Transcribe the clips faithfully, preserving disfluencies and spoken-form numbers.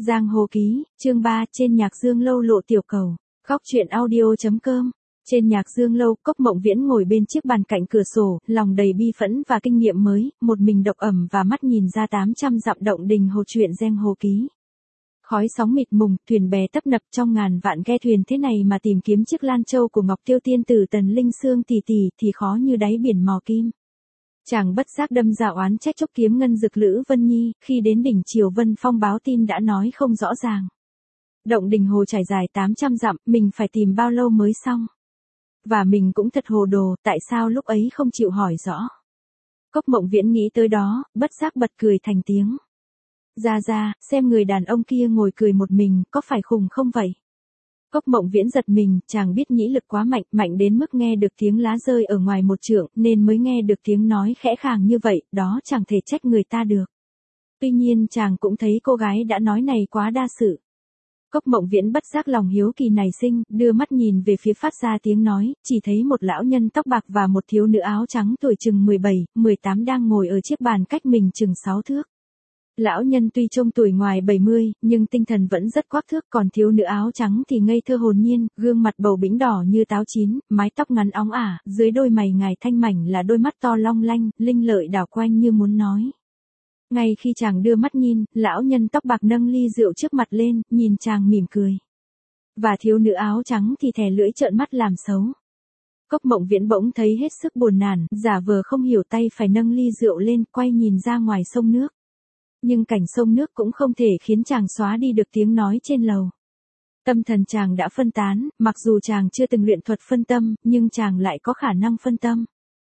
Giang Hồ Ký, chương ba, trên nhạc dương lâu lộ tiểu cầu. Góc truyện audio.com. Trên nhạc dương lâu, Cốc Mộng Viễn ngồi bên chiếc bàn cạnh cửa sổ, lòng đầy bi phẫn và kinh nghiệm mới, một mình độc ẩm và mắt nhìn ra tám trăm dặm động đình hồ truyện Giang Hồ Ký. Khói sóng mịt mùng, thuyền bè tấp nập trong ngàn vạn ghe thuyền thế này mà tìm kiếm chiếc lan châu của Ngọc Tiêu Tiên tử Tần Linh Sương tỷ tỷ thì khó như đáy biển mò kim. Chàng bất giác đâm ra oán trách Trúc Kiếm Ngân Dực Lữ Vân Nhi, khi đến đỉnh Triều Vân Phong báo tin đã nói không rõ ràng. Động đình hồ trải dài tám trăm dặm, mình phải tìm bao lâu mới xong. Và mình cũng thật hồ đồ, tại sao lúc ấy không chịu hỏi rõ. Cốc Mộng Viễn nghĩ tới đó, bất giác bật cười thành tiếng. Ra ra, xem người đàn ông kia ngồi cười một mình, có phải khùng không vậy? Cốc Mộng Viễn giật mình, chàng biết nhĩ lực quá mạnh, mạnh đến mức nghe được tiếng lá rơi ở ngoài một trượng, nên mới nghe được tiếng nói khẽ khàng như vậy, đó chẳng thể trách người ta được. Tuy nhiên chàng cũng thấy cô gái đã nói này quá đa sự. Cốc Mộng Viễn bất giác lòng hiếu kỳ nảy sinh, đưa mắt nhìn về phía phát ra tiếng nói, chỉ thấy một lão nhân tóc bạc và một thiếu nữ áo trắng tuổi chừng mười bảy, mười tám đang ngồi ở chiếc bàn cách mình chừng sáu thước. Lão nhân tuy trông tuổi ngoài bảy mươi, nhưng tinh thần vẫn rất quắc thước, còn thiếu nữ áo trắng thì ngây thơ hồn nhiên, gương mặt bầu bĩnh đỏ như táo chín, mái tóc ngắn óng ả, dưới đôi mày ngài thanh mảnh là đôi mắt to long lanh, linh lợi đảo quanh như muốn nói. Ngay khi chàng đưa mắt nhìn, lão nhân tóc bạc nâng ly rượu trước mặt lên, nhìn chàng mỉm cười. Và thiếu nữ áo trắng thì thè lưỡi trợn mắt làm xấu. Cốc Mộng Viễn bỗng thấy hết sức buồn nản, giả vờ không hiểu tay phải nâng ly rượu lên, quay nhìn ra ngoài sông nước. Nhưng cảnh sông nước cũng không thể khiến chàng xóa đi được tiếng nói trên lầu. Tâm thần chàng đã phân tán, mặc dù chàng chưa từng luyện thuật phân tâm, nhưng chàng lại có khả năng phân tâm.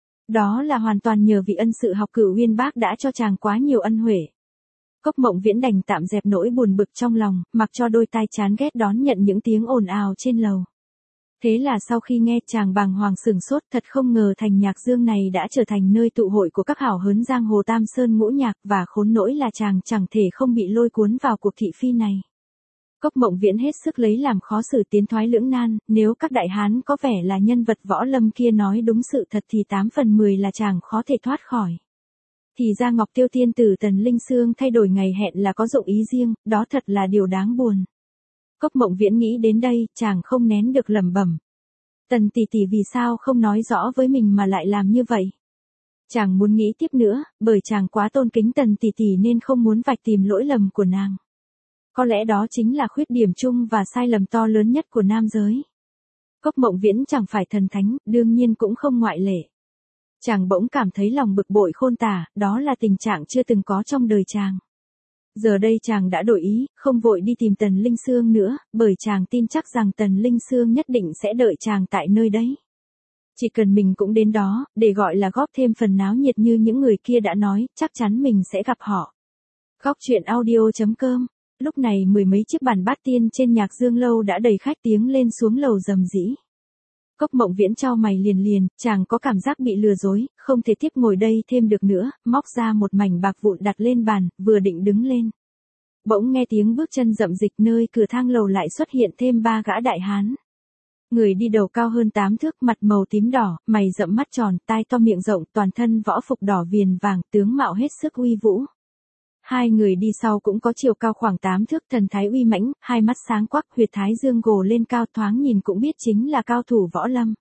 Đó là hoàn toàn nhờ vị ân sự học Cửu Uyên Bác đã cho chàng quá nhiều ân huệ. Cốc Mộng Viễn đành tạm dẹp nỗi buồn bực trong lòng, mặc cho đôi tai chán ghét đón nhận những tiếng ồn ào trên lầu. Thế là sau khi nghe chàng bàng hoàng sửng sốt, thật không ngờ thành nhạc dương này đã trở thành nơi tụ hội của các hảo hớn giang hồ Tam Sơn ngũ nhạc, và khốn nỗi là chàng chẳng thể không bị lôi cuốn vào cuộc thị phi này. Cốc Mộng Viễn hết sức lấy làm khó xử tiến thoái lưỡng nan, nếu các đại hán có vẻ là nhân vật võ lâm kia nói đúng sự thật thì tám phần mười là chàng khó thể thoát khỏi. Thì ra Ngọc Tiêu Tiên tử Tần Linh Sương thay đổi ngày hẹn là có dụng ý riêng, đó thật là điều đáng buồn. Cốc Mộng Viễn nghĩ đến đây, chàng không nén được lẩm bẩm. Tần tỷ tỷ vì sao không nói rõ với mình mà lại làm như vậy? Chàng muốn nghĩ tiếp nữa, bởi chàng quá tôn kính Tần tỷ tỷ nên không muốn vạch tìm lỗi lầm của nàng. Có lẽ đó chính là khuyết điểm chung và sai lầm to lớn nhất của nam giới. Cốc Mộng Viễn chẳng phải thần thánh, đương nhiên cũng không ngoại lệ. Chàng bỗng cảm thấy lòng bực bội khôn tả, đó là tình trạng chưa từng có trong đời chàng. Giờ đây chàng đã đổi ý, không vội đi tìm Tần Linh Sương nữa, bởi chàng tin chắc rằng Tần Linh Sương nhất định sẽ đợi chàng tại nơi đấy. Chỉ cần mình cũng đến đó, để gọi là góp thêm phần náo nhiệt như những người kia đã nói, chắc chắn mình sẽ gặp họ. Góc truyện audio.com. Lúc này mười mấy chiếc bàn bát tiên trên nhạc dương lâu đã đầy khách tiếng lên xuống lầu rầm rĩ. Cốc Mộng Viễn chau mày liền liền, chàng có cảm giác bị lừa dối, không thể tiếp ngồi đây thêm được nữa, móc ra một mảnh bạc vụn đặt lên bàn, vừa định đứng lên. Bỗng nghe tiếng bước chân rậm rịch, nơi cửa thang lầu lại xuất hiện thêm ba gã đại hán. Người đi đầu cao hơn tám thước, mặt màu tím đỏ, mày rậm mắt tròn, tai to miệng rộng, toàn thân võ phục đỏ viền vàng, tướng mạo hết sức uy vũ. Hai người đi sau cũng có chiều cao khoảng tám thước, thần thái uy mãnh, hai mắt sáng quắc, huyệt thái dương gồ lên cao, thoáng nhìn cũng biết chính là cao thủ võ lâm.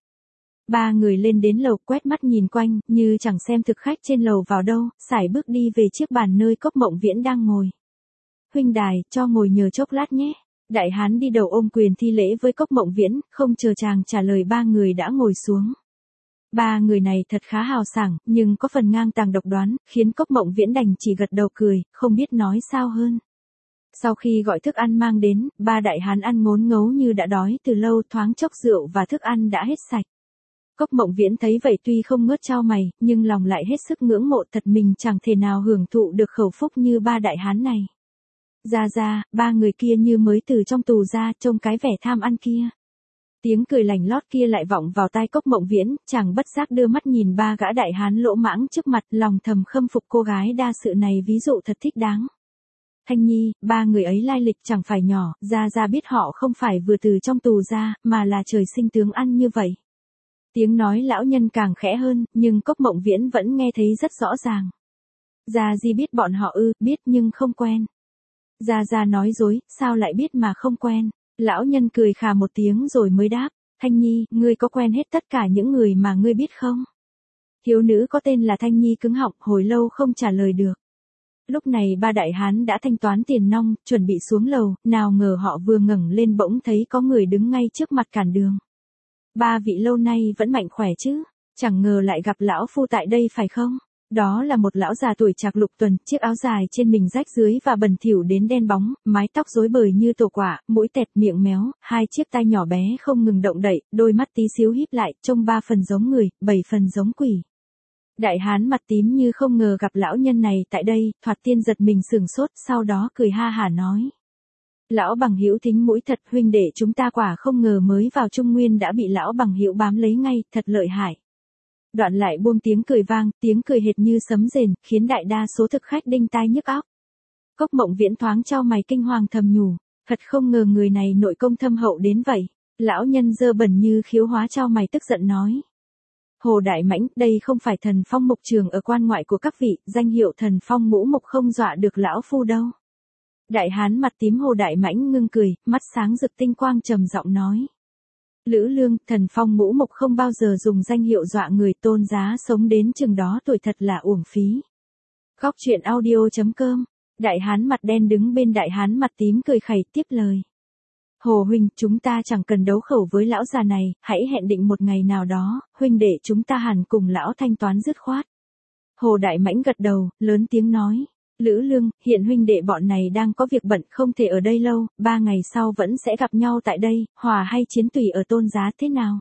Ba người lên đến lầu, quét mắt nhìn quanh, như chẳng xem thực khách trên lầu vào đâu, sải bước đi về chiếc bàn nơi Cốc Mộng Viễn đang ngồi. Huynh đài, cho ngồi nhờ chốc lát nhé. Đại hán đi đầu ôm quyền thi lễ với Cốc Mộng Viễn, không chờ chàng trả lời ba người đã ngồi xuống. Ba người này thật khá hào sảng, nhưng có phần ngang tàng độc đoán, khiến Cốc Mộng Viễn đành chỉ gật đầu cười, không biết nói sao hơn. Sau khi gọi thức ăn mang đến, ba đại hán ăn ngốn ngấu như đã đói từ lâu, thoáng chốc rượu và thức ăn đã hết sạch. Cốc Mộng Viễn thấy vậy tuy không ngớt chau mày, nhưng lòng lại hết sức ngưỡng mộ, thật mình chẳng thể nào hưởng thụ được khẩu phúc như ba đại hán này. Ra ra, ba người kia như mới từ trong tù ra, trông cái vẻ tham ăn kia. Tiếng cười lành lót kia lại vọng vào tai Cốc Mộng Viễn, chàng bất giác đưa mắt nhìn ba gã đại hán lỗ mãng trước mặt, lòng thầm khâm phục cô gái đa sự này, ví dụ thật thích đáng. Thanh Nhi, ba người ấy lai lịch chẳng phải nhỏ, ra ra biết họ không phải vừa từ trong tù ra, mà là trời sinh tướng ăn như vậy. Tiếng nói lão nhân càng khẽ hơn, nhưng Cốc Mộng Viễn vẫn nghe thấy rất rõ ràng. Ra Di biết bọn họ ư, biết nhưng không quen. Gia Gia nói dối, sao lại biết mà không quen. Lão nhân cười khà một tiếng rồi mới đáp, Thanh Nhi, ngươi có quen hết tất cả những người mà ngươi biết không? Thiếu nữ có tên là Thanh Nhi cứng họng, hồi lâu không trả lời được. Lúc này ba đại hán đã thanh toán tiền nong, chuẩn bị xuống lầu, nào ngờ họ vừa ngẩng lên bỗng thấy có người đứng ngay trước mặt cản đường. Ba vị lâu nay vẫn mạnh khỏe chứ, chẳng ngờ lại gặp lão phu tại đây phải không? Đó là một lão già tuổi trạc lục tuần, chiếc áo dài trên mình rách dưới và bẩn thỉu đến đen bóng, mái tóc rối bời như tổ quả, mũi tẹt miệng méo, hai chiếc tai nhỏ bé không ngừng động đậy, đôi mắt tí xíu híp lại, trông ba phần giống người, bảy phần giống quỷ. Đại hán mặt tím như không ngờ gặp lão nhân này tại đây, thoạt tiên giật mình sửng sốt, sau đó cười ha hả nói. Lão bằng hữu thính mũi thật, huynh đệ chúng ta quả không ngờ mới vào Trung Nguyên đã bị lão bằng hữu bám lấy ngay, thật lợi hại. Đoạn lại buông tiếng cười vang, tiếng cười hệt như sấm rền, khiến đại đa số thực khách đinh tai nhức óc. Cốc Mộng Viễn thoáng chau mày kinh hoàng thầm nhủ, thật không ngờ người này nội công thâm hậu đến vậy. Lão nhân dơ bẩn như khiếu hóa chau mày tức giận nói. Hồ Đại Mãnh, đây không phải Thần Phong mục trường ở quan ngoại của các vị, danh hiệu Thần Phong ngũ mục không dọa được lão phu đâu. Đại hán mặt tím Hồ Đại Mãnh ngưng cười, mắt sáng rực tinh quang trầm giọng nói. Lữ Lương, Thần Phong ngũ mục không bao giờ dùng danh hiệu dọa người, Tôn Giá sống đến chừng đó tuổi thật là uổng phí. Góc truyện audio chấm com. Đại hán mặt đen đứng bên đại hán mặt tím cười khẩy tiếp lời. Hồ huynh, chúng ta chẳng cần đấu khẩu với lão già này, hãy hẹn định một ngày nào đó, huynh đệ chúng ta hẳn cùng lão thanh toán dứt khoát. Hồ Đại Mãnh gật đầu, lớn tiếng nói. Lữ Lương, hiện huynh đệ bọn này đang có việc bận không thể ở đây lâu, ba ngày sau vẫn sẽ gặp nhau tại đây, hòa hay chiến tùy ở Tôn Giá thế nào?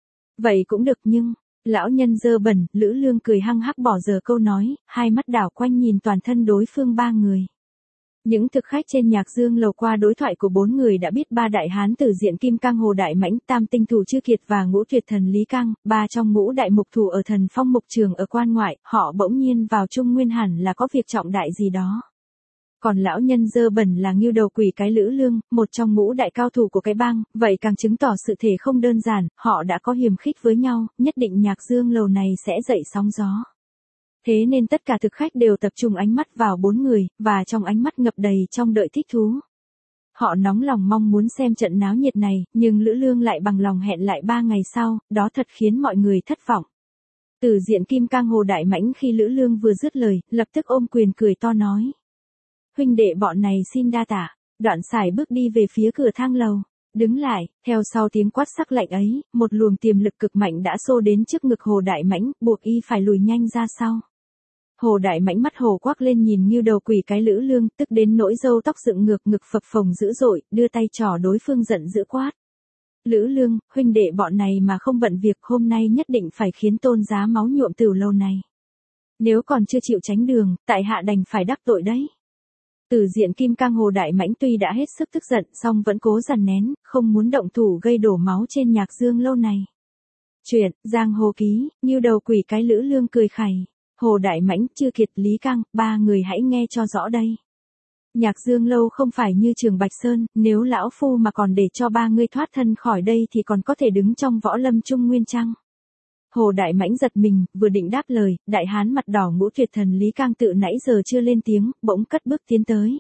Vậy cũng được nhưng, lão nhân dơ bẩn, Lữ Lương cười hăng hắc bỏ giờ câu nói, hai mắt đảo quanh nhìn toàn thân đối phương ba người. Những thực khách trên Nhạc Dương lầu qua đối thoại của bốn người đã biết ba đại hán tử diện Kim Cang Hồ Đại Mãnh, Tam Tinh Thủ Chư Kiệt và Ngũ Tuyệt Thần Lý Cang, ba trong ngũ đại mục thủ ở Thần Phong mục trường ở quan ngoại, họ bỗng nhiên vào Trung Nguyên hẳn là có việc trọng đại gì đó. Còn lão nhân dơ bẩn là Ngưu Đầu Quỷ cái Lữ Lương, một trong ngũ đại cao thủ của cái bang, vậy càng chứng tỏ sự thể không đơn giản, họ đã có hiềm khích với nhau, nhất định Nhạc Dương lầu này sẽ dậy sóng gió. Thế nên tất cả thực khách đều tập trung ánh mắt vào bốn người, và trong ánh mắt ngập đầy trong đợi thích thú. Họ nóng lòng mong muốn xem trận náo nhiệt này, nhưng Lữ Lương lại bằng lòng hẹn lại ba ngày sau, đó thật khiến mọi người thất vọng. Từ diện Kim Cang Hồ Đại Mãnh khi Lữ Lương vừa dứt lời, lập tức ôm quyền cười to nói. Huynh đệ bọn này xin đa tạ, đoạn sải bước đi về phía cửa thang lầu. Đứng lại, theo sau tiếng quát sắc lạnh ấy, một luồng tiềm lực cực mạnh đã xô đến trước ngực Hồ Đại Mãnh, buộc y phải lùi nhanh ra sau. Hồ Đại Mãnh mắt hồ quắc lên nhìn Ngưu Đầu Quỷ cái Lữ Lương, tức đến nỗi râu tóc dựng ngược ngực phập phồng dữ dội, đưa tay trỏ đối phương giận dữ quát. Lữ Lương, huynh đệ bọn này mà không bận việc hôm nay nhất định phải khiến Tôn Giá máu nhuộm tửu lâu này. Nếu còn chưa chịu tránh đường, tại hạ đành phải đắc tội đấy. Từ diện Kim Cang Hồ Đại Mãnh tuy đã hết sức tức giận song vẫn cố dằn nén, không muốn động thủ gây đổ máu trên Nhạc Dương lâu này. Chuyện, Giang Hồ Ký, Ngưu Đầu Quỷ cái Lữ Lương cười khẩy. Hồ Đại Mãnh, Chư Kiệt, Lý Cang, ba người hãy nghe cho rõ đây. Nhạc Dương lâu không phải như Trường Bạch Sơn, nếu lão phu mà còn để cho ba ngươi thoát thân khỏi đây thì còn có thể đứng trong võ lâm Trung Nguyên chăng? Hồ Đại Mãnh giật mình, vừa định đáp lời, đại hán mặt đỏ Ngũ Tuyệt Thần Lý Cang tự nãy giờ chưa lên tiếng, bỗng cất bước tiến tới.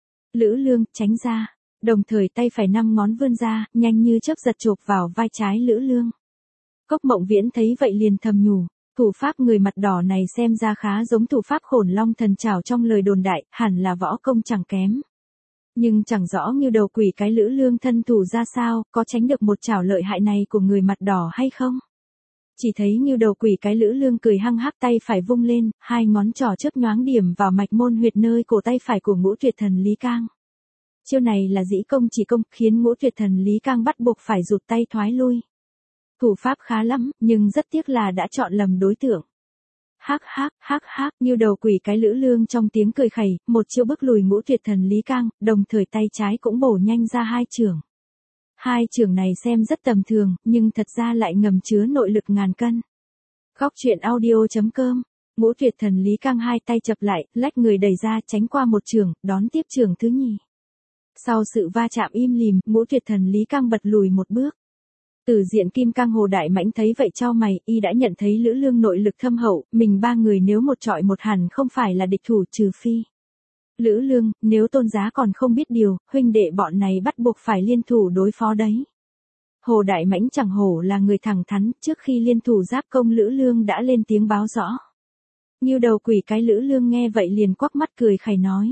Lữ Lương, tránh ra, đồng thời tay phải năm ngón vươn ra, nhanh như chớp giật chộp vào vai trái Lữ Lương. Cốc Mộng Viễn thấy vậy liền thầm nhủ. Thủ pháp người mặt đỏ này xem ra khá giống thủ pháp Khổn Long Thần Trảo trong lời đồn đại, hẳn là võ công chẳng kém. Nhưng chẳng rõ Ngưu Đầu Quỷ cái Lữ Lương thân thủ ra sao, có tránh được một chảo lợi hại này của người mặt đỏ hay không? Chỉ thấy Ngưu Đầu Quỷ cái Lữ Lương cười hăng hắc tay phải vung lên, hai ngón trỏ chớp nhoáng điểm vào mạch môn huyệt nơi cổ tay phải của Ngũ Tuyệt Thần Lý Cang. Chiêu này là dĩ công chỉ công, khiến Ngũ Tuyệt Thần Lý Cang bắt buộc phải rụt tay thoái lui. Thủ pháp khá lắm, nhưng rất tiếc là đã chọn lầm đối tượng. Hắc hắc, hắc hắc, Ngưu Đầu Quỷ cái Lữ Lương trong tiếng cười khẩy, một chiêu bức lùi Ngũ Tuyệt Thần Lý Cang, đồng thời tay trái cũng bổ nhanh ra hai chưởng. Hai chưởng này xem rất tầm thường, nhưng thật ra lại ngầm chứa nội lực ngàn cân. Góc truyện audio chấm com. Ngũ Tuyệt Thần Lý Cang hai tay chập lại, lách người đẩy ra tránh qua một chưởng, đón tiếp chưởng thứ nhì. Sau sự va chạm im lìm, Ngũ Tuyệt Thần Lý Cang bật lùi một bước. Từ diện Kim Cang Hồ Đại Mãnh thấy vậy chau mày, y đã nhận thấy Lữ Lương nội lực thâm hậu, mình ba người nếu một trọi một hẳn không phải là địch thủ trừ phi. Lữ Lương, nếu Tôn giá còn không biết điều, huynh đệ bọn này bắt buộc phải liên thủ đối phó đấy. Hồ Đại Mãnh chẳng hổ là người thẳng thắn, trước khi liên thủ giáp công Lữ Lương đã lên tiếng báo rõ. Như đầu quỷ cái Lữ Lương nghe vậy liền quắc mắt cười khẩy nói.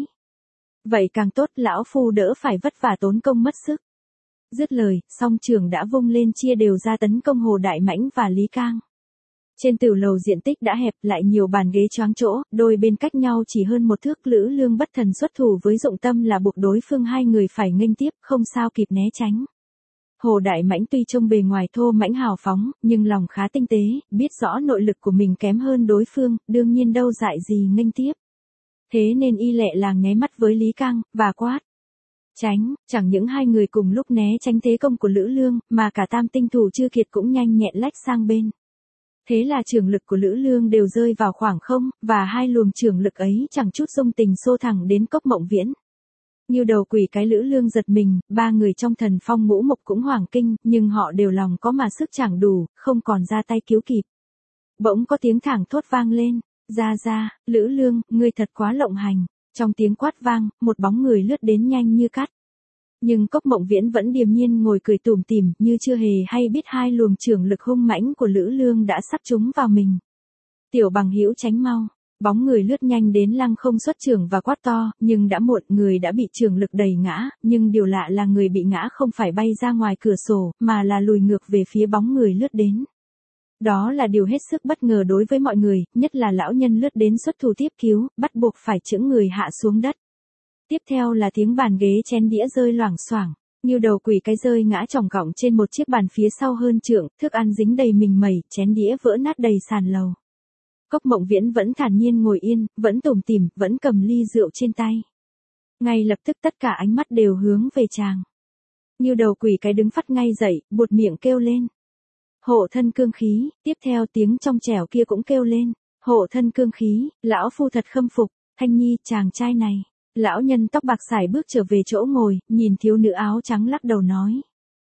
Vậy càng tốt, lão phu đỡ phải vất vả tốn công mất sức. Dứt lời, song trường đã vung lên chia đều ra tấn công Hồ Đại Mãnh và Lý Cang. Trên tử lầu diện tích đã hẹp lại nhiều bàn ghế choáng chỗ, đôi bên cách nhau chỉ hơn một thước. Lữ Lương bất thần xuất thủ với dụng tâm là buộc đối phương hai người phải nghênh tiếp, không sao kịp né tránh. Hồ Đại Mãnh tuy trông bề ngoài thô mãnh hào phóng, nhưng lòng khá tinh tế, biết rõ nội lực của mình kém hơn đối phương, đương nhiên đâu dại gì nghênh tiếp. Thế nên y lẹ làng nháy mắt với Lý Cang, và quát. Tránh, chẳng những hai người cùng lúc né tránh thế công của Lữ Lương, mà cả tam tinh thủ Chư Kiệt cũng nhanh nhẹn lách sang bên. Thế là trường lực của Lữ Lương đều rơi vào khoảng không, và hai luồng trường lực ấy chẳng chút dung tình xô thẳng đến Cốc Mộng Viễn. Như đầu quỷ cái Lữ Lương giật mình, ba người trong Thần Phong Ngũ Mục cũng hoảng kinh, nhưng họ đều lòng có mà sức chẳng đủ, không còn ra tay cứu kịp. Bỗng có tiếng thảng thốt vang lên, ra ra, Lữ Lương, ngươi thật quá lộng hành. Trong tiếng quát vang, một bóng người lướt đến nhanh như cắt. Nhưng Cốc Mộng Viễn vẫn điềm nhiên ngồi cười tủm tỉm, như chưa hề hay biết hai luồng trường lực hung mãnh của Lữ Lương đã sắp trúng vào mình. Tiểu Bằng Hữu tránh mau. Bóng người lướt nhanh đến lăng không xuất trường và quát to, nhưng đã muộn, người đã bị trường lực đẩy ngã, nhưng điều lạ là người bị ngã không phải bay ra ngoài cửa sổ, mà là lùi ngược về phía bóng người lướt đến. Đó là điều hết sức bất ngờ đối với mọi người, nhất là lão nhân lướt đến xuất thủ tiếp cứu, bắt buộc phải chững người hạ xuống đất. Tiếp theo là tiếng bàn ghế chén đĩa rơi loảng xoảng, như đầu quỷ cái rơi ngã chỏng cọng trên một chiếc bàn phía sau hơn trượng, thức ăn dính đầy mình mẩy, chén đĩa vỡ nát đầy sàn lầu. Cốc Mộng Viễn vẫn thản nhiên ngồi yên, vẫn tủm tỉm, vẫn cầm ly rượu trên tay. Ngay lập tức tất cả ánh mắt đều hướng về chàng. Như đầu quỷ cái đứng phắt ngay dậy, buột miệng kêu lên. Hộ thân cương khí, tiếp theo tiếng trong trẻo kia cũng kêu lên. Hộ thân cương khí, lão phu thật khâm phục, Thanh Nhi, chàng trai này. Lão nhân tóc bạc sải bước trở về chỗ ngồi, nhìn thiếu nữ áo trắng lắc đầu nói.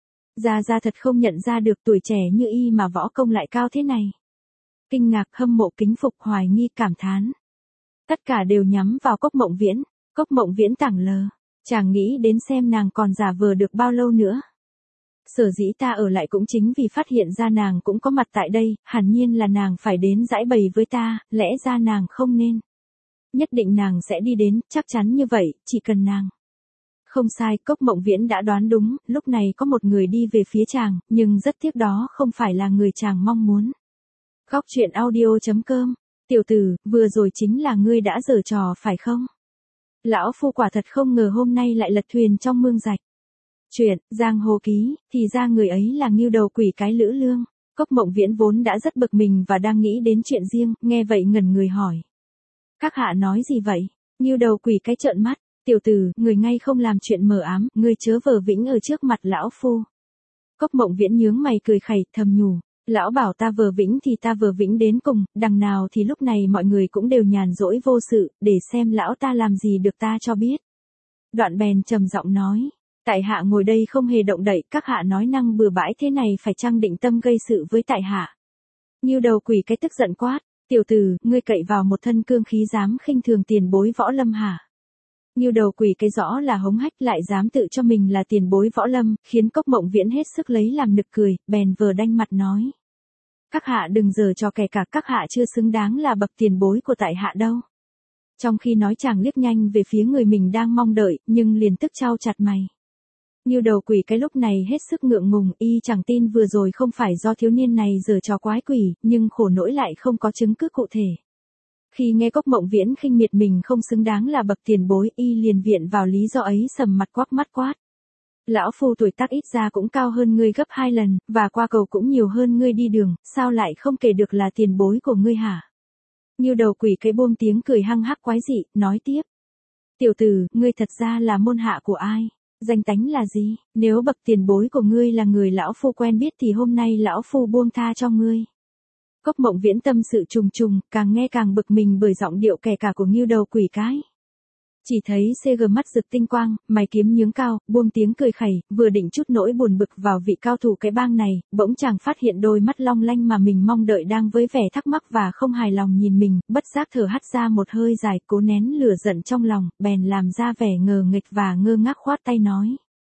Gia Gia thật không nhận ra được tuổi trẻ như y mà võ công lại cao thế này. Kinh ngạc, hâm mộ, kính phục, hoài nghi, cảm thán. Tất cả đều nhắm vào Cốc Mộng Viễn. Cốc Mộng Viễn tảng lờ. Chàng nghĩ đến xem nàng còn giả vờ được bao lâu nữa. Sở dĩ ta ở lại cũng chính vì phát hiện ra nàng cũng có mặt tại đây, hẳn nhiên là nàng phải đến giải bày với ta, lẽ ra nàng không nên. Nhất định nàng sẽ đi đến, chắc chắn như vậy, chỉ cần nàng. Không sai, Cốc Mộng Viễn đã đoán đúng, lúc này có một người đi về phía chàng, nhưng rất tiếc đó không phải là người chàng mong muốn. Góc truyện audio chấm com. Tiểu tử, vừa rồi chính là ngươi đã giở trò phải không? Lão phu quả thật không ngờ hôm nay lại lật thuyền trong mương rạch. Chuyện, giang hồ ký, thì ra người ấy là Ngưu đầu quỷ cái Lữ Lương. Cốc Mộng Viễn vốn đã rất bực mình và đang nghĩ đến chuyện riêng, nghe vậy ngẩn người hỏi. Các hạ nói gì vậy? Ngưu đầu quỷ cái trợn mắt, tiểu tử, người ngay không làm chuyện mờ ám, ngươi chớ vờ vĩnh ở trước mặt lão phu. Cốc Mộng Viễn nhướng mày cười khẩy, thầm nhủ. Lão bảo ta vờ vĩnh thì ta vờ vĩnh đến cùng, đằng nào thì lúc này mọi người cũng đều nhàn rỗi vô sự, để xem lão ta làm gì được ta cho biết. Đoạn bèn trầm giọng nói, tại hạ ngồi đây không hề động đậy, các hạ nói năng bừa bãi thế này phải chăng định tâm gây sự với tại hạ. Như đầu quỷ cái tức giận quát, tiểu tử, ngươi cậy vào một thân cương khí dám khinh thường tiền bối võ lâm hả? Như đầu quỷ cái rõ là hống hách lại dám tự cho mình là tiền bối võ lâm, khiến Cốc Mộng Viễn hết sức lấy làm nực cười, bèn vờ đanh mặt nói. Các hạ đừng giở trò kẻ cả, các hạ chưa xứng đáng là bậc tiền bối của tại hạ đâu. Trong khi nói chàng liếc nhanh về phía người mình đang mong đợi, nhưng liền tức chau chặt mày. Như đầu quỷ cái lúc này hết sức ngượng ngùng, y chẳng tin vừa rồi không phải do thiếu niên này giở trò quái quỷ, nhưng khổ nỗi lại không có chứng cứ cụ thể. Khi nghe Cốc Mộng Viễn khinh miệt mình không xứng đáng là bậc tiền bối, y liền viện vào lý do ấy sầm mặt quắc mắt quát. Lão phu tuổi tác ít ra cũng cao hơn ngươi gấp hai lần, và qua cầu cũng nhiều hơn ngươi đi đường, sao lại không kể được là tiền bối của ngươi hả? Như đầu quỷ cái buông tiếng cười hăng hắc quái dị, nói tiếp. Tiểu tử, ngươi thật ra là môn hạ của ai? Danh tánh là gì? Nếu bậc tiền bối của ngươi là người lão phu quen biết thì hôm nay lão phu buông tha cho ngươi. Cốc Mộng Viễn tâm sự trùng trùng, càng nghe càng bực mình bởi giọng điệu kẻ cả của Ngưu đầu quỷ cái. Chỉ thấy xê giê mắt rực tinh quang, mày kiếm nhướng cao, buông tiếng cười khẩy, vừa định chút nỗi buồn bực vào vị cao thủ cái bang này, bỗng chàng phát hiện đôi mắt long lanh mà mình mong đợi đang với vẻ thắc mắc và không hài lòng nhìn mình, bất giác thở hắt ra một hơi dài, cố nén lửa giận trong lòng, bèn làm ra vẻ ngờ nghịch và ngơ ngác khoát tay nói.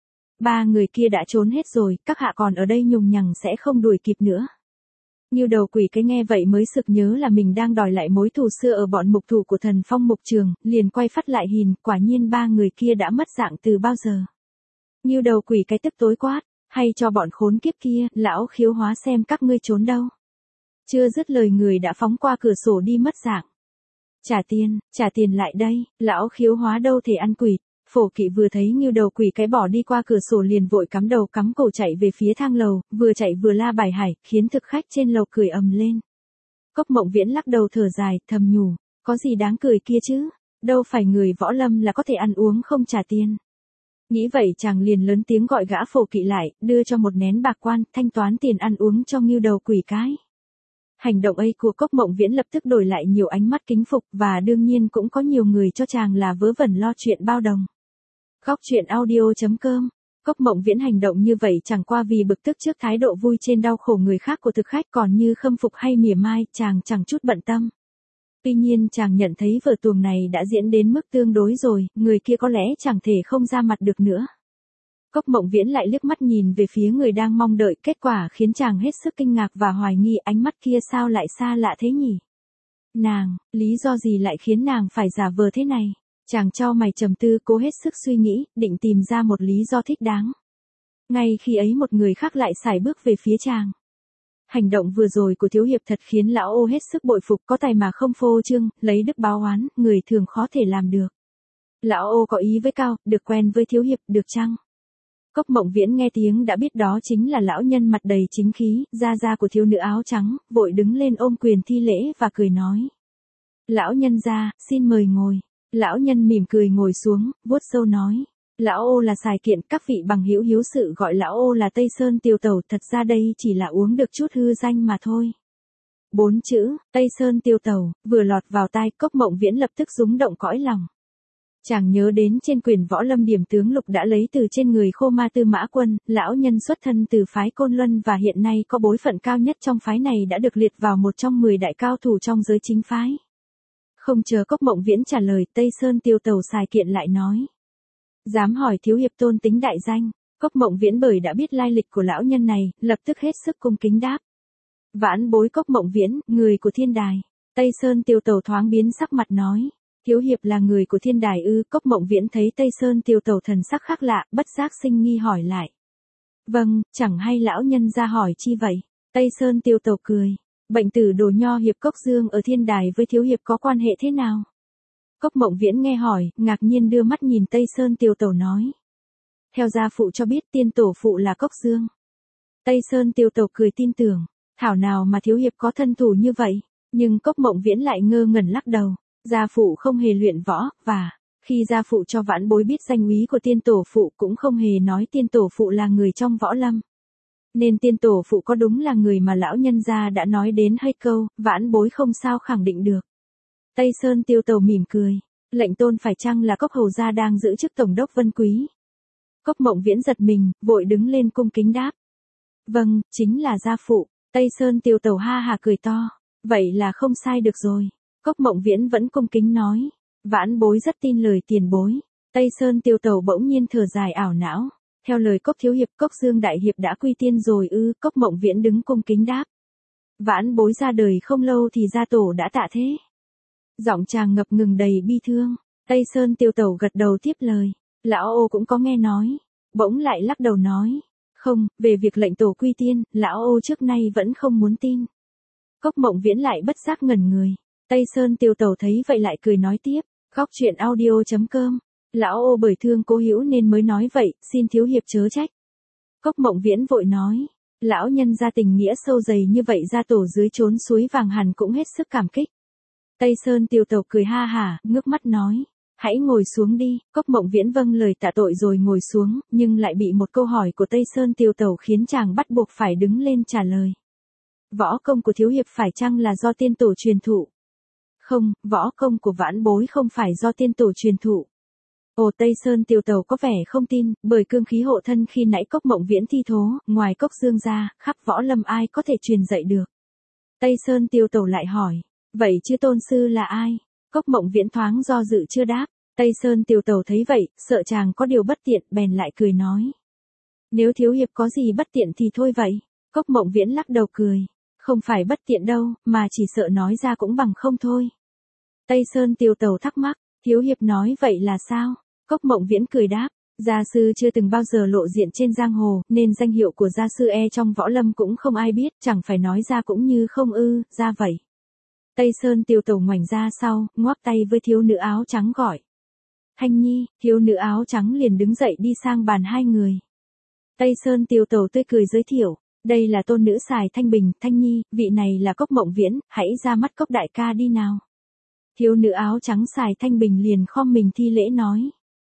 Ba người kia đã trốn hết rồi, các hạ còn ở đây nhùng nhằng sẽ không đuổi kịp nữa. Ngưu đầu quỷ cái nghe vậy mới sực nhớ là mình đang đòi lại mối thù xưa ở bọn mục thủ của Thần Phong Mục Trường, liền quay phát lại hìn, quả nhiên ba người kia đã mất dạng từ bao giờ. Ngưu đầu quỷ cái tức tối quát, hay cho bọn khốn kiếp kia, lão khiếu hóa xem các ngươi trốn đâu. Chưa dứt lời người đã phóng qua cửa sổ đi mất dạng. Trả tiền, trả tiền lại đây, lão khiếu hóa đâu thể ăn quỷ. Phổ Kỵ vừa thấy Ngưu đầu quỷ cái bỏ đi qua cửa sổ liền vội cắm đầu cắm cổ chạy về phía thang lầu, vừa chạy vừa la bài hải, khiến thực khách trên lầu cười ầm lên. Cốc Mộng Viễn lắc đầu thở dài, thầm nhủ, có gì đáng cười kia chứ, đâu phải người võ lâm là có thể ăn uống không trả tiền. Nghĩ vậy chàng liền lớn tiếng gọi gã Phổ Kỵ lại, đưa cho một nén bạc quan, thanh toán tiền ăn uống cho Ngưu đầu quỷ cái. Hành động ấy của Cốc Mộng Viễn lập tức đổi lại nhiều ánh mắt kính phục và đương nhiên cũng có nhiều người cho chàng là vớ vẩn lo chuyện bao đồng. Góc truyện audio chấm com. Cốc Mộng Viễn hành động như vậy chẳng qua vì bực tức trước thái độ vui trên đau khổ người khác của thực khách, còn như khâm phục hay mỉa mai, chàng chẳng chút bận tâm. Tuy nhiên chàng nhận thấy vở tuồng này đã diễn đến mức tương đối rồi, người kia có lẽ chẳng thể không ra mặt được nữa. Cốc Mộng Viễn lại liếc mắt nhìn về phía người đang mong đợi, kết quả khiến chàng hết sức kinh ngạc và hoài nghi, ánh mắt kia sao lại xa lạ thế nhỉ? Nàng, lý do gì lại khiến nàng phải giả vờ thế này? Chàng chau mày trầm tư, cố hết sức suy nghĩ, định tìm ra một lý do thích đáng. Ngay khi ấy một người khác lại sải bước về phía chàng. Hành động vừa rồi của thiếu hiệp thật khiến lão ô hết sức bội phục, có tài mà không phô trương, lấy đức báo oán, người thường khó thể làm được. Lão ô có ý với cao, được quen với thiếu hiệp, được chăng? Cốc Mộng Viễn nghe tiếng đã biết đó chính là lão nhân mặt đầy chính khí, da da của thiếu nữ áo trắng, vội đứng lên ôm quyền thi lễ và cười nói. Lão nhân gia, xin mời ngồi. Lão nhân mỉm cười ngồi xuống, vuốt râu nói. Lão ô là Sài Kiện, các vị bằng hữu hiếu sự gọi lão ô là Tây Sơn Tiêu Tẩu, thật ra đây chỉ là uống được chút hư danh mà thôi. Bốn chữ, Tây Sơn Tiêu Tẩu, vừa lọt vào tai, Cốc Mộng Viễn lập tức rúng động cõi lòng. Chàng nhớ đến trên quyển võ lâm điểm tướng lục đã lấy từ trên người Khô Ma Tư Mã Quân, lão nhân xuất thân từ phái Côn Luân và hiện nay có bối phận cao nhất trong phái này, đã được liệt vào một trong mười đại cao thủ trong giới chính phái. Không chờ Cốc Mộng Viễn trả lời, Tây Sơn Tiêu Tẩu Sài Kiện lại nói. Dám hỏi thiếu hiệp tôn tính đại danh. Cốc Mộng Viễn bởi đã biết lai lịch của lão nhân này, lập tức hết sức cung kính đáp. Vãn bối Cốc Mộng Viễn, người của Thiên Đài. Tây Sơn Tiêu Tẩu thoáng biến sắc mặt nói. Thiếu hiệp là người của Thiên Đài ư? Cốc Mộng Viễn thấy Tây Sơn Tiêu Tẩu thần sắc khác lạ, bất giác sinh nghi hỏi lại. Vâng, chẳng hay lão nhân ra hỏi chi vậy? Tây Sơn Tiêu Tẩu cười. Bệnh tử Đồ Nho hiệp Cốc Dương ở Thiên Đài với thiếu hiệp có quan hệ thế nào? Cốc Mộng Viễn nghe hỏi, ngạc nhiên đưa mắt nhìn Tây Sơn Tiêu Tẩu nói. Theo gia phụ cho biết tiên tổ phụ là Cốc Dương. Tây Sơn Tiêu Tẩu cười tin tưởng. Thảo nào mà thiếu hiệp có thân thủ như vậy? Nhưng Cốc Mộng Viễn lại ngơ ngẩn lắc đầu. Gia phụ không hề luyện võ, và khi gia phụ cho vãn bối biết danh úy của tiên tổ phụ cũng không hề nói tiên tổ phụ là người trong võ lâm. Nên tiên tổ phụ có đúng là người mà lão nhân gia đã nói đến hay câu, vãn bối không sao khẳng định được. Tây Sơn Tiêu Tẩu mỉm cười. Lệnh tôn phải chăng là Cốc hầu gia đang giữ chức tổng đốc Vân Quý? Cốc Mộng Viễn giật mình, vội đứng lên cung kính đáp. Vâng, chính là gia phụ. Tây Sơn Tiêu Tẩu ha hà cười to. Vậy là không sai được rồi. Cốc Mộng Viễn vẫn cung kính nói. Vãn bối rất tin lời tiền bối. Tây Sơn Tiêu Tẩu bỗng nhiên thở dài ảo não. Theo lời Cốc thiếu hiệp, Cốc Dương đại hiệp đã quy tiên rồi ư? Cốc Mộng Viễn đứng cung kính đáp. Vãn bối ra đời không lâu thì gia tổ đã tạ thế. Giọng chàng ngập ngừng đầy bi thương. Tây Sơn Tiêu Tẩu gật đầu tiếp lời. Lão ô cũng có nghe nói. Bỗng lại lắc đầu nói. Không, về việc lệnh tổ quy tiên, lão ô trước nay vẫn không muốn tin. Cốc Mộng Viễn lại bất giác ngẩn người. Tây Sơn Tiêu Tẩu thấy vậy lại cười nói tiếp. Góc truyện audio chấm com. Lão ô bởi thương cố hữu nên mới nói vậy, xin thiếu hiệp chớ trách. Cốc Mộng Viễn vội nói. Lão nhân gia tình nghĩa sâu dày như vậy, gia tổ dưới chốn suối vàng hẳn cũng hết sức cảm kích. Tây Sơn Tiêu Tẩu cười ha hả, ngước mắt nói. Hãy ngồi xuống đi. Cốc Mộng Viễn vâng lời tạ tội rồi ngồi xuống, nhưng lại bị một câu hỏi của Tây Sơn Tiêu Tẩu khiến chàng bắt buộc phải đứng lên trả lời. Võ công của thiếu hiệp phải chăng là do tiên tổ truyền thụ? Không, võ công của vãn bối không phải do tiên tổ truyền thụ. Ồ, Tây Sơn Tiểu Tẩu có vẻ không tin, bởi cương khí hộ thân khi nãy Cốc Mộng Viễn thi thố, ngoài Cốc Dương ra, khắp võ lâm ai có thể truyền dạy được. Tây Sơn Tiểu Tẩu lại hỏi, vậy chứ tôn sư là ai? Cốc Mộng Viễn thoáng do dự chưa đáp. Tây Sơn Tiểu Tẩu thấy vậy, sợ chàng có điều bất tiện, bèn lại cười nói. Nếu thiếu hiệp có gì bất tiện thì thôi vậy. Cốc Mộng Viễn lắc đầu cười. Không phải bất tiện đâu, mà chỉ sợ nói ra cũng bằng không thôi. Tây Sơn Tiểu Tẩu thắc mắc, thiếu hiệp nói vậy là sao? Cốc Mộng Viễn cười đáp, gia sư chưa từng bao giờ lộ diện trên giang hồ, nên danh hiệu của gia sư e trong võ lâm cũng không ai biết, chẳng phải nói ra cũng như không ư, ra vậy. Tây Sơn Tiểu Tẩu ngoảnh ra sau, ngoắc tay với thiếu nữ áo trắng gọi. Thanh Nhi, thiếu nữ áo trắng liền đứng dậy đi sang bàn hai người. Tây Sơn Tiểu Tẩu tươi cười giới thiệu, đây là tôn nữ Sài Thanh Bình, Thanh Nhi, vị này là Cốc Mộng Viễn, hãy ra mắt Cốc đại ca đi nào. Thiếu nữ áo trắng Sài Thanh Bình liền khom mình thi lễ nói.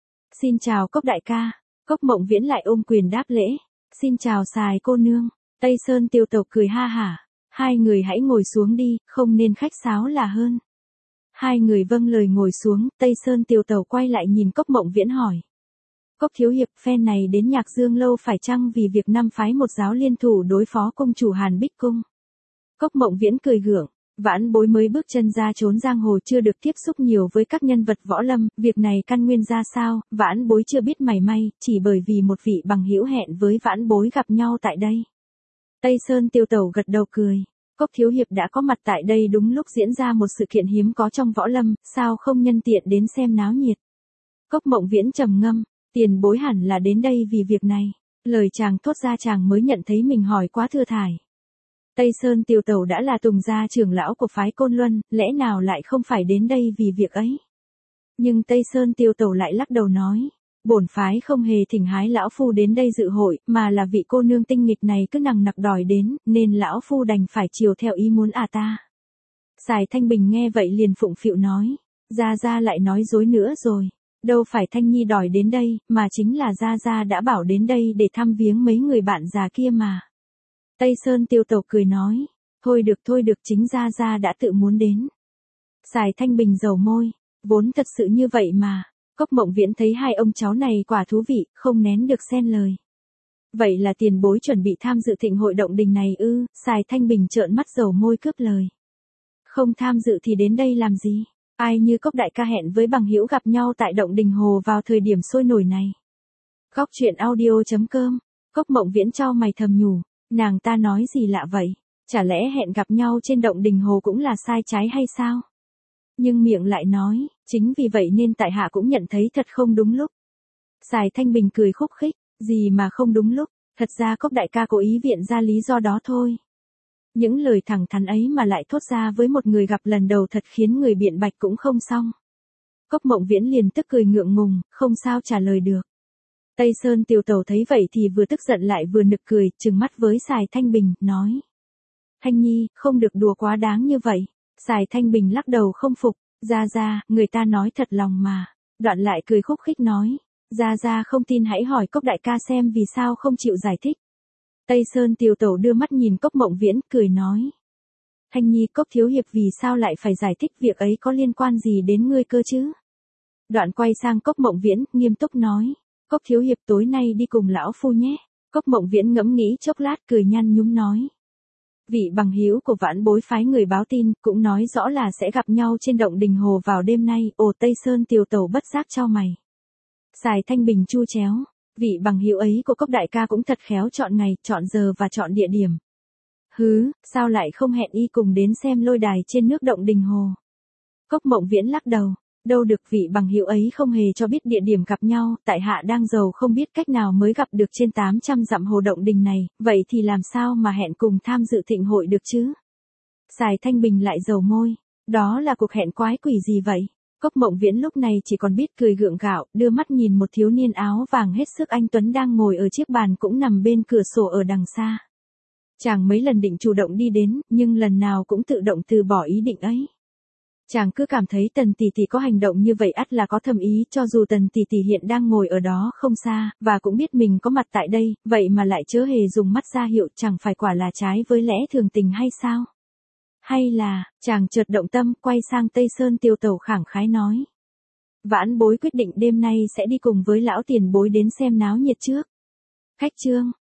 Xin chào Cốc đại ca. Cốc Mộng Viễn lại ôm quyền đáp lễ. Xin chào Sài cô nương. Tây Sơn Tiểu Tẩu cười ha hả. Hai người hãy ngồi xuống đi, không nên khách sáo là hơn. Hai người vâng lời ngồi xuống, Tây Sơn Tiểu Tẩu quay lại nhìn Cốc Mộng Viễn hỏi. Cốc thiếu hiệp, phen này đến Nhạc Dương lâu phải chăng vì việc năm phái một giáo liên thủ đối phó công chủ Hàn Bích Cung? Cốc Mộng Viễn cười gượng. Vãn bối mới bước chân ra trốn giang hồ chưa được tiếp xúc nhiều với các nhân vật võ lâm, việc này căn nguyên ra sao, vãn bối chưa biết mảy may, chỉ bởi vì một vị bằng hữu hẹn với vãn bối gặp nhau tại đây. Tây Sơn Tiểu Tẩu gật đầu cười. Cốc thiếu hiệp đã có mặt tại đây đúng lúc diễn ra một sự kiện hiếm có trong võ lâm, sao không nhân tiện đến xem náo nhiệt. Cốc Mộng Viễn trầm ngâm, tiền bối hẳn là đến đây vì việc này. Lời chàng thốt ra chàng mới nhận thấy mình hỏi quá thưa thải. Tây Sơn Tiểu Tẩu đã là Tùng gia trưởng lão của phái Côn Luân, lẽ nào lại không phải đến đây vì việc ấy. Nhưng Tây Sơn Tiểu Tẩu lại lắc đầu nói, bổn phái không hề thỉnh hái lão phu đến đây dự hội, mà là vị cô nương tinh nghịch này cứ nằng nặc đòi đến, nên lão phu đành phải chiều theo ý muốn à ta. Sài Thanh Bình nghe vậy liền phụng phịu nói, Gia Gia lại nói dối nữa rồi, đâu phải Thanh Nhi đòi đến đây, mà chính là Gia Gia đã bảo đến đây để thăm viếng mấy người bạn già kia mà. Tây Sơn Tiểu Tẩu cười nói, thôi được thôi được, chính Gia Gia đã tự muốn đến. Sài Thanh Bình dầu môi, vốn thật sự như vậy mà. Cốc Mộng Viễn thấy hai ông cháu này quả thú vị, không nén được xen lời. Vậy là tiền bối chuẩn bị tham dự thịnh hội động đình này ư? Sài Thanh Bình trợn mắt dầu môi cướp lời. Không tham dự thì đến đây làm gì? Ai như Cốc đại ca hẹn với bằng hữu gặp nhau tại động đình hồ vào thời điểm sôi nổi này. Góc truyện audio chấm com. Cốc Mộng Viễn chau mày thầm nhủ, nàng ta nói gì lạ vậy? Chả lẽ hẹn gặp nhau trên động đình hồ cũng là sai trái hay sao? Nhưng miệng lại nói, chính vì vậy nên tại hạ cũng nhận thấy thật không đúng lúc. Sài Thanh Bình cười khúc khích, gì mà không đúng lúc, thật ra Cốc đại ca cố ý viện ra lý do đó thôi. Những lời thẳng thắn ấy mà lại thốt ra với một người gặp lần đầu thật khiến người biện bạch cũng không xong. Cốc Mộng Viễn liền tức cười ngượng ngùng, không sao trả lời được. Tây Sơn Tiểu Tẩu thấy vậy thì vừa tức giận lại vừa nực cười, trừng mắt với Sài Thanh Bình, nói. Thanh Nhi, không được đùa quá đáng như vậy. Sài Thanh Bình lắc đầu không phục, Gia Gia, người ta nói thật lòng mà. Đoạn lại cười khúc khích nói, Gia Gia không tin hãy hỏi Cốc đại ca xem vì sao không chịu giải thích. Tây Sơn Tiểu Tẩu đưa mắt nhìn Cốc Mộng Viễn, cười nói. Thanh Nhi, Cốc thiếu hiệp vì sao lại phải giải thích, việc ấy có liên quan gì đến ngươi cơ chứ? Đoạn quay sang Cốc Mộng Viễn, nghiêm túc nói, Cốc thiếu hiệp tối nay đi cùng lão phu nhé. Cốc Mộng Viễn ngẫm nghĩ chốc lát cười nhăn nhúm nói. Vị bằng hữu của vãn bối phái người báo tin, cũng nói rõ là sẽ gặp nhau trên động đình hồ vào đêm nay. Ồ, Tây Sơn Tiểu Tẩu bất giác chau mày. Sài Thanh Bình chu chéo, vị bằng hữu ấy của Cốc đại ca cũng thật khéo chọn ngày, chọn giờ và chọn địa điểm. Hứ, sao lại không hẹn y cùng đến xem lôi đài trên nước động đình hồ? Cốc Mộng Viễn lắc đầu, đâu được, vị bằng hữu ấy không hề cho biết địa điểm gặp nhau, tại hạ đang giàu không biết cách nào mới gặp được trên tám trăm dặm hồ động đình này, vậy thì làm sao mà hẹn cùng tham dự thịnh hội được chứ? Sài Thanh Bình lại dầu môi, đó là cuộc hẹn quái quỷ gì vậy? Cốc Mộng Viễn lúc này chỉ còn biết cười gượng gạo, đưa mắt nhìn một thiếu niên áo vàng hết sức anh tuấn đang ngồi ở chiếc bàn cũng nằm bên cửa sổ ở đằng xa. Chàng mấy lần định chủ động đi đến, nhưng lần nào cũng tự động từ bỏ ý định ấy. Chàng cứ cảm thấy Tần tỷ tỷ có hành động như vậy ắt là có thâm ý, cho dù Tần tỷ tỷ hiện đang ngồi ở đó không xa, và cũng biết mình có mặt tại đây, vậy mà lại chớ hề dùng mắt ra hiệu, chẳng phải quả là trái với lẽ thường tình hay sao? Hay là, chàng chợt động tâm, quay sang Tây Sơn Tiểu Tẩu khẳng khái nói. Vãn bối quyết định đêm nay sẽ đi cùng với lão tiền bối đến xem náo nhiệt trước. Khách Trương,